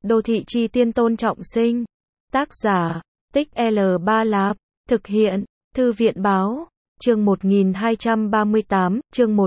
Đô thị chi tiên Tôn Trọng Sinh. Tác giả, Tích L3 Lạp. Thực hiện, Thư viện báo. Chương 1238, chương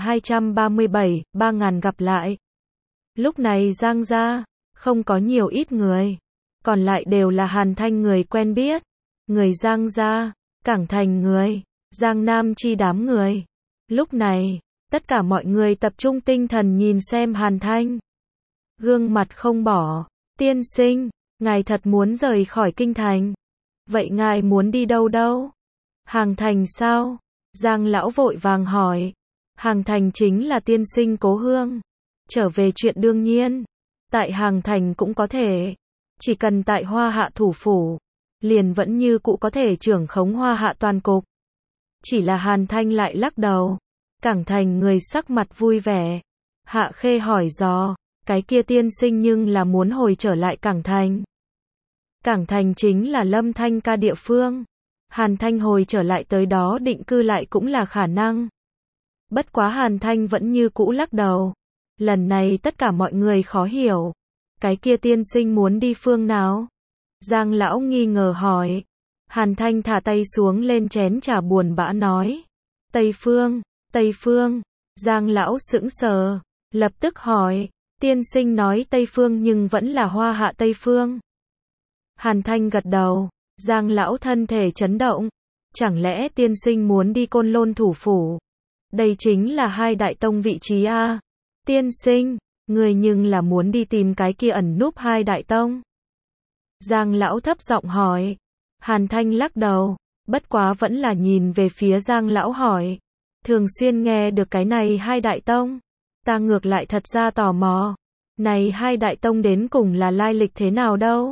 1237, 3000 gặp lại. Lúc này Giang gia, không có nhiều ít người. Còn lại đều là Hàn Thanh người quen biết. Người Giang gia, Cảng Thành người, Giang Nam chi đám người. Lúc này, tất cả mọi người tập trung tinh thần nhìn xem Hàn Thanh. Gương mặt không bỏ. Tiên sinh, ngài thật muốn rời khỏi kinh thành. Vậy ngài muốn đi đâu đâu? Hàng Thành sao? Giang lão vội vàng hỏi. Hàng Thành chính là tiên sinh cố hương. Trở về chuyện đương nhiên. Tại Hàng Thành cũng có thể. Chỉ cần tại Hoa Hạ thủ phủ, liền vẫn như cũ có thể trưởng khống Hoa Hạ toàn cục. Chỉ là Hàn Thanh lại lắc đầu. Cảng Thành người sắc mặt vui vẻ. Hạ Khê hỏi dò. Cái kia tiên sinh nhưng là muốn hồi trở lại Cảng Thành. Cảng Thành chính là Lâm Thanh ca địa phương. Hàn Thanh hồi trở lại tới đó định cư lại cũng là khả năng. Bất quá Hàn Thanh vẫn như cũ lắc đầu. Lần này tất cả mọi người khó hiểu. Cái kia tiên sinh muốn đi phương nào? Giang lão nghi ngờ hỏi. Hàn Thanh thả tay xuống lên chén trà buồn bã nói. Tây phương, Tây phương. Giang lão sững sờ. Lập tức hỏi. Tiên sinh nói Tây phương nhưng vẫn là Hoa Hạ Tây phương. Hàn Thanh gật đầu. Giang lão thân thể chấn động. Chẳng lẽ tiên sinh muốn đi Côn Lôn thủ phủ? Đây chính là hai đại tông vị trí a. Tiên sinh, người nhưng là muốn đi tìm cái kia ẩn núp hai đại tông. Giang lão thấp giọng hỏi. Hàn Thanh lắc đầu. Bất quá vẫn là nhìn về phía Giang lão hỏi. Thường xuyên nghe được cái này hai đại tông. Ta ngược lại thật ra tò mò. Này hai đại tông đến cùng là lai lịch thế nào đâu?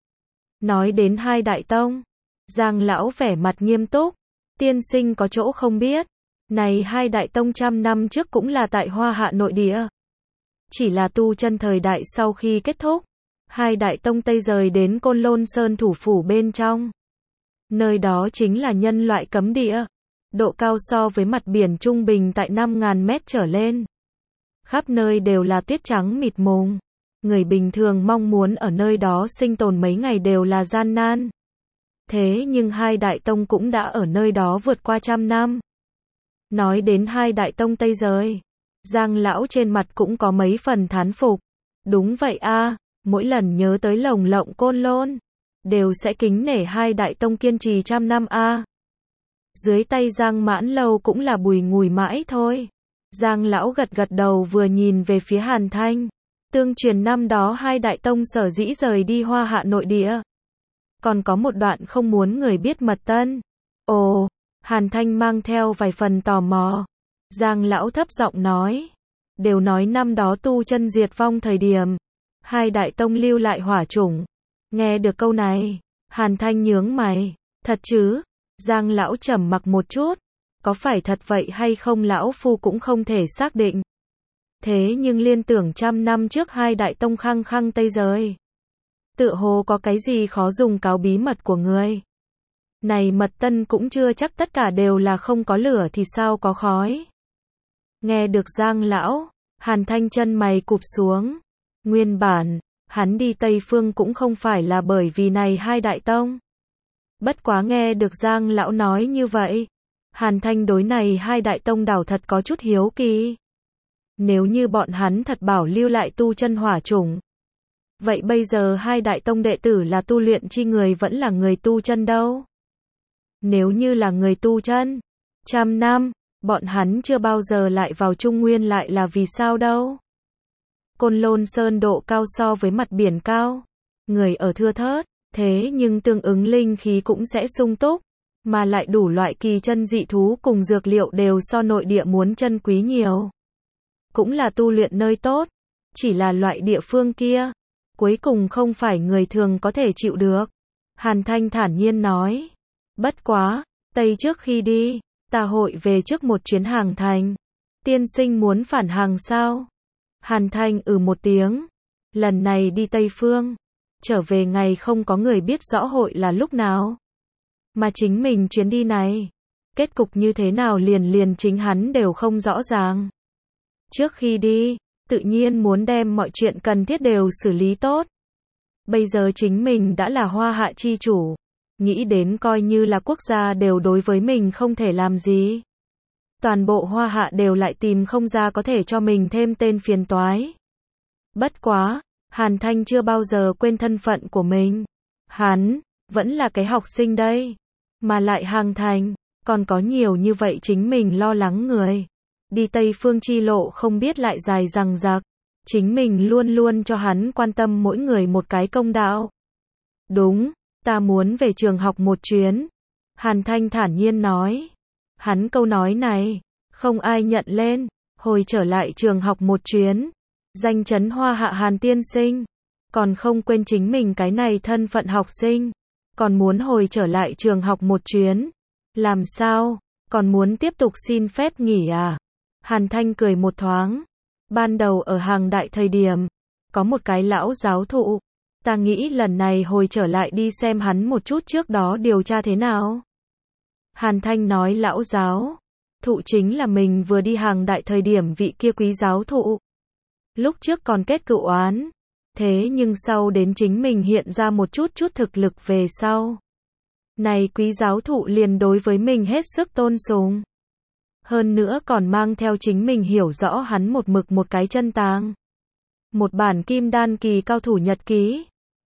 Nói đến hai đại tông, Giang lão vẻ mặt nghiêm túc. Tiên sinh có chỗ không biết. Này hai đại tông trăm năm trước cũng là tại Hoa Hạ nội địa. Chỉ là tu chân thời đại sau khi kết thúc, hai đại tông Tây rời đến Côn Lôn Sơn thủ phủ bên trong. Nơi đó chính là nhân loại cấm địa. Độ cao so với mặt biển trung bình tại 5.000 mét trở lên. Khắp nơi đều là tuyết trắng mịt mùng. Người bình thường mong muốn ở nơi đó sinh tồn mấy ngày đều là gian nan. Thế nhưng hai đại tông cũng đã ở nơi đó vượt qua trăm năm. Nói đến hai đại tông Tây rời, Giang lão trên mặt cũng có mấy phần thán phục. Đúng vậy a, mỗi lần nhớ tới lồng lộng Côn Lôn, đều sẽ kính nể hai đại tông kiên trì trăm năm a. Dưới tay Giang Mãn Lâu cũng là bùi ngùi mãi thôi. Giang lão gật gật đầu vừa nhìn về phía Hàn Thanh. Tương truyền năm đó hai đại tông sở dĩ rời đi Hoa Hạ nội địa. Còn có một đoạn không muốn người biết mật tân. Ồ, Hàn Thanh mang theo vài phần tò mò. Giang lão thấp giọng nói. Đều nói năm đó tu chân diệt vong thời điểm. Hai đại tông lưu lại hỏa chủng. Nghe được câu này, Hàn Thanh nhướng mày. Thật chứ? Giang lão trầm mặc một chút. Có phải thật vậy hay không lão phu cũng không thể xác định. Thế nhưng liên tưởng trăm năm trước hai đại tông khăng khăng Tây rời. Tựa hồ có cái gì khó dùng cáo bí mật của người. Này mật tân cũng chưa chắc tất cả đều là không có lửa thì sao có khói. Nghe được Giang lão, Hàn Thanh chân mày cụp xuống. Nguyên bản, hắn đi Tây phương cũng không phải là bởi vì này hai đại tông. Bất quá nghe được Giang lão nói như vậy, Hàn Thanh đối này hai đại tông đảo thật có chút hiếu kỳ. Nếu như bọn hắn thật bảo lưu lại tu chân hỏa chủng, vậy bây giờ hai đại tông đệ tử là tu luyện chi người vẫn là người tu chân đâu? Nếu như là người tu chân, trăm năm, bọn hắn chưa bao giờ lại vào Trung Nguyên lại là vì sao đâu? Côn Lôn Sơn độ cao so với mặt biển cao, người ở thưa thớt, thế nhưng tương ứng linh khí cũng sẽ sung túc, mà lại đủ loại kỳ chân dị thú cùng dược liệu đều so nội địa muốn chân quý nhiều. Cũng là tu luyện nơi tốt, chỉ là loại địa phương kia, cuối cùng không phải người thường có thể chịu được. Hàn Thanh thản nhiên nói. Bất quá, Tây trước khi đi, ta hội về trước một chuyến Hàng Thành. Tiên sinh muốn phản Hàng sao? Hàn Thanh một tiếng. Lần này đi Tây phương, trở về ngày không có người biết rõ hội là lúc nào. Mà chính mình chuyến đi này, kết cục như thế nào liền chính hắn đều không rõ ràng. Trước khi đi, tự nhiên muốn đem mọi chuyện cần thiết đều xử lý tốt. Bây giờ chính mình đã là Hoa Hạ chi chủ. Nghĩ đến coi như là quốc gia đều đối với mình không thể làm gì. Toàn bộ Hoa Hạ đều lại tìm không ra có thể cho mình thêm tên phiền toái. Bất quá, Hàn Thanh chưa bao giờ quên thân phận của mình. Hắn, vẫn là cái học sinh đây. Mà lại Hàng Thành, còn có nhiều như vậy chính mình lo lắng người. Đi Tây Phương chi lộ không biết lại dài dằng dặc. Chính mình luôn luôn cho hắn quan tâm mỗi người một cái công đạo. Đúng, ta muốn về trường học một chuyến. Hàn Thanh thản nhiên nói. Hắn câu nói này, không ai nhận lên. Hồi trở lại trường học một chuyến. Danh chấn Hoa Hạ Hàn tiên sinh. Còn không quên chính mình cái này thân phận học sinh. Còn muốn hồi trở lại trường học một chuyến. Làm sao? Còn muốn tiếp tục xin phép nghỉ à? Hàn Thanh cười một thoáng. Ban đầu ở Hàng Đại thời điểm, có một cái lão giáo thụ. Ta nghĩ lần này hồi trở lại đi xem hắn một chút trước đó điều tra thế nào. Hàn Thanh nói lão giáo thụ chính là mình vừa đi Hàng Đại thời điểm vị kia quý giáo thụ. Lúc trước còn kết cựu oán. Thế nhưng sau đến chính mình hiện ra một chút thực lực về sau. Này quý giáo thụ liền đối với mình hết sức tôn sùng. Hơn nữa còn mang theo chính mình hiểu rõ hắn một mực một cái chân tàng. Một bản kim đan kỳ cao thủ nhật ký.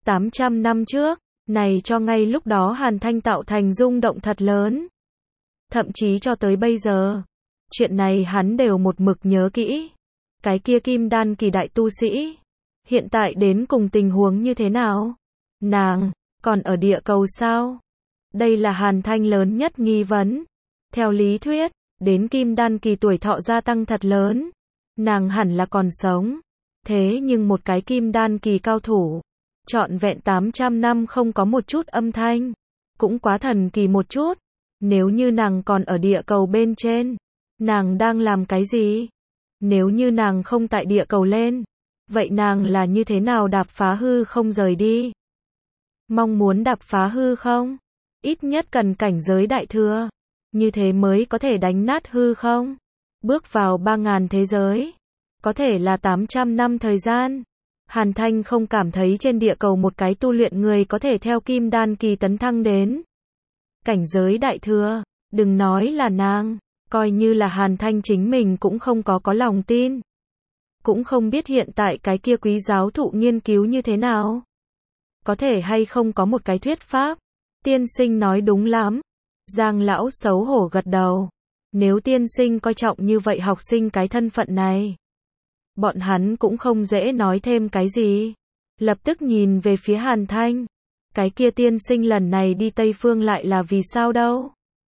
800 năm trước, này cho ngay lúc đó Hàn Thanh tạo thành rung động thật lớn. Thậm chí cho tới bây giờ, chuyện này hắn đều một mực nhớ kỹ. Cái kia kim đan kỳ đại tu sĩ, hiện tại đến cùng tình huống như thế nào? Nàng, còn ở địa cầu sao? Đây là Hàn Thanh lớn nhất nghi vấn. Theo lý thuyết, đến kim đan kỳ tuổi thọ gia tăng thật lớn. Nàng hẳn là còn sống. Thế nhưng một cái kim đan kỳ cao thủ, trọn vẹn 800 năm không có một chút âm thanh. Cũng quá thần kỳ một chút. Nếu như nàng còn ở địa cầu bên trên, nàng đang làm cái gì? Nếu như nàng không tại địa cầu lên, vậy nàng là như thế nào đạp phá hư không rời đi? Mong muốn đạp phá hư không? Ít nhất cần cảnh giới đại thừa. Như thế mới có thể đánh nát hư không? Bước vào 3.000 thế giới. Có thể là 800 năm thời gian. Hàn Thanh không cảm thấy trên địa cầu một cái tu luyện người có thể theo kim đan kỳ tấn thăng đến cảnh giới đại thừa. Đừng nói là nàng, coi như là Hàn Thanh chính mình cũng không có lòng tin. Cũng không biết hiện tại cái kia quý giáo thụ nghiên cứu như thế nào. Có thể hay không có một cái thuyết pháp. Tiên sinh nói đúng lắm. Giang lão xấu hổ gật đầu. Nếu tiên sinh coi trọng như vậy học sinh cái thân phận này, bọn hắn cũng không dễ nói thêm cái gì. Lập tức nhìn về phía Hàn Thanh. Cái kia tiên sinh lần này đi Tây Phương lại là vì sao đâu?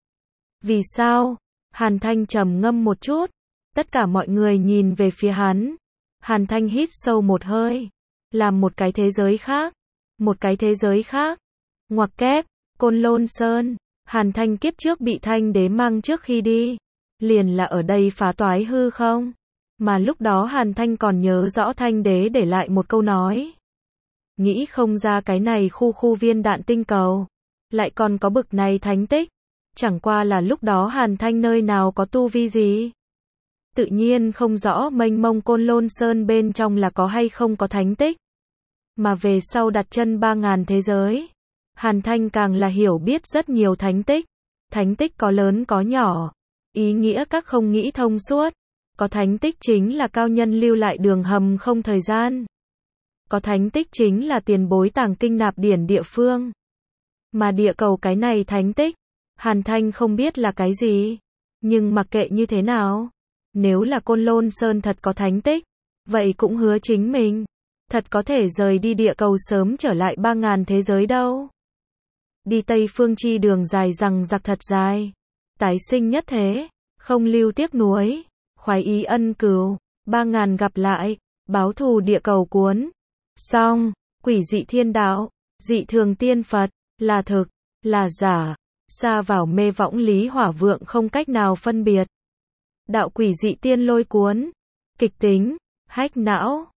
Vì sao? Hàn Thanh trầm ngâm một chút. Tất cả mọi người nhìn về phía hắn. Hàn Thanh hít sâu một hơi. Làm một cái thế giới khác. Một cái thế giới khác. Ngoặc kép, Côn Lôn Sơn. Hàn Thanh kiếp trước bị Thanh đế mang trước khi đi. Liền là ở đây phá toái hư không? Mà lúc đó Hàn Thanh còn nhớ rõ Thanh đế để lại một câu nói. Nghĩ không ra cái này khu viên đạn tinh cầu. Lại còn có bực này thánh tích. Chẳng qua là lúc đó Hàn Thanh nơi nào có tu vi gì. Tự nhiên không rõ mênh mông Côn Lôn Sơn bên trong là có hay không có thánh tích. Mà về sau đặt chân 3.000 thế giới. Hàn Thanh càng là hiểu biết rất nhiều thánh tích. Thánh tích có lớn có nhỏ. Ý nghĩa các không nghĩ thông suốt. Có thánh tích chính là cao nhân lưu lại đường hầm không thời gian. Có thánh tích chính là tiền bối tàng kinh nạp điển địa phương. Mà địa cầu cái này thánh tích, Hàn Thanh không biết là cái gì. Nhưng mặc kệ như thế nào, nếu là Côn Lôn Sơn thật có thánh tích, vậy cũng hứa chính mình thật có thể rời đi địa cầu sớm trở lại 3.000 thế giới đâu. Đi Tây Phương chi đường dài rằng giặc thật dài. Tái sinh nhất thế, không lưu tiếc nuối, khoái ý ân cừu, 3.000 gặp lại, báo thù địa cầu cuốn. Xong, quỷ dị thiên đạo, dị thường tiên Phật, là thực, là giả, xa vào mê võng lý hỏa vượng không cách nào phân biệt. Đạo quỷ dị tiên lôi cuốn, kịch tính, hách não.